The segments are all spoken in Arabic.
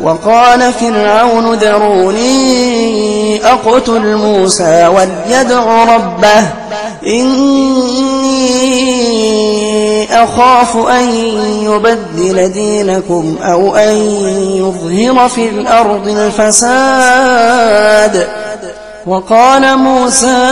وقال فرعون ذروني أقتل موسى وليدع ربه إني أخاف أن يبدل دينكم أو أن يظهر في الأرض الفساد. وقال موسى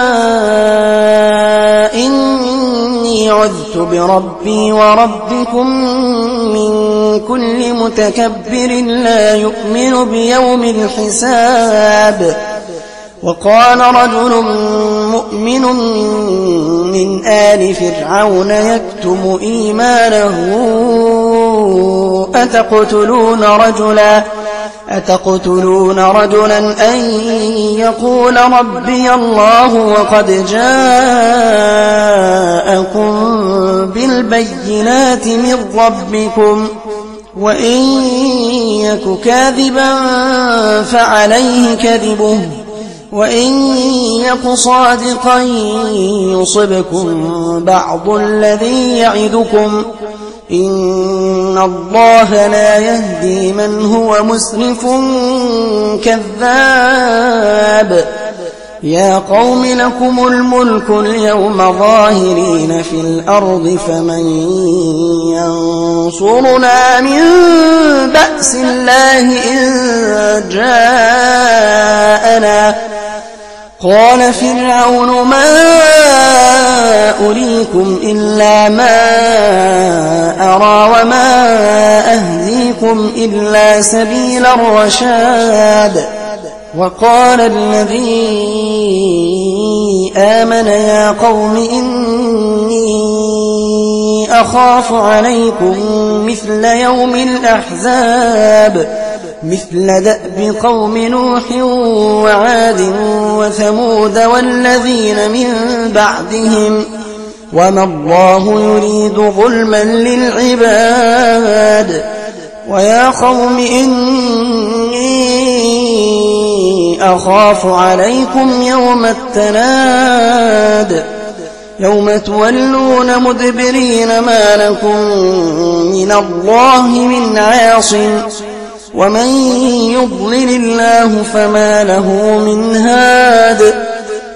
إني عذت بربي وربكم من كل متكبر لا يؤمن بيوم الحساب. وقال رجل مؤمن من آل فرعون يكتم إيمانه أتقتلون رجلا أن يقول ربي الله وقد جاءكم بالبينات من ربكم وإن يك كاذبا فعليه كذبه وإن يك صادقا يصبكم بعض الذي يعدكم إن الله لا يهدي من هو مسرف كذاب. يا قوم لكم الملك اليوم ظاهرين في الأرض فمن ينصرنا من بأس الله إن جاءنا. قال فرعون ما أريكم إلا ما أرى وما أهديكم إلا سبيل الرشاد. وقال الذي آمن يا قوم إني أخاف عليكم مثل يوم الأحزاب مثل دأب قوم نوح وعاد وثمود والذين من بعدهم وما الله يريد ظلما للعباد. ويا قوم إني أخاف عليكم يوم التناد يوم تولون مدبرين ما لكم من الله من عاصم ومن يضلل الله فما له من هاد.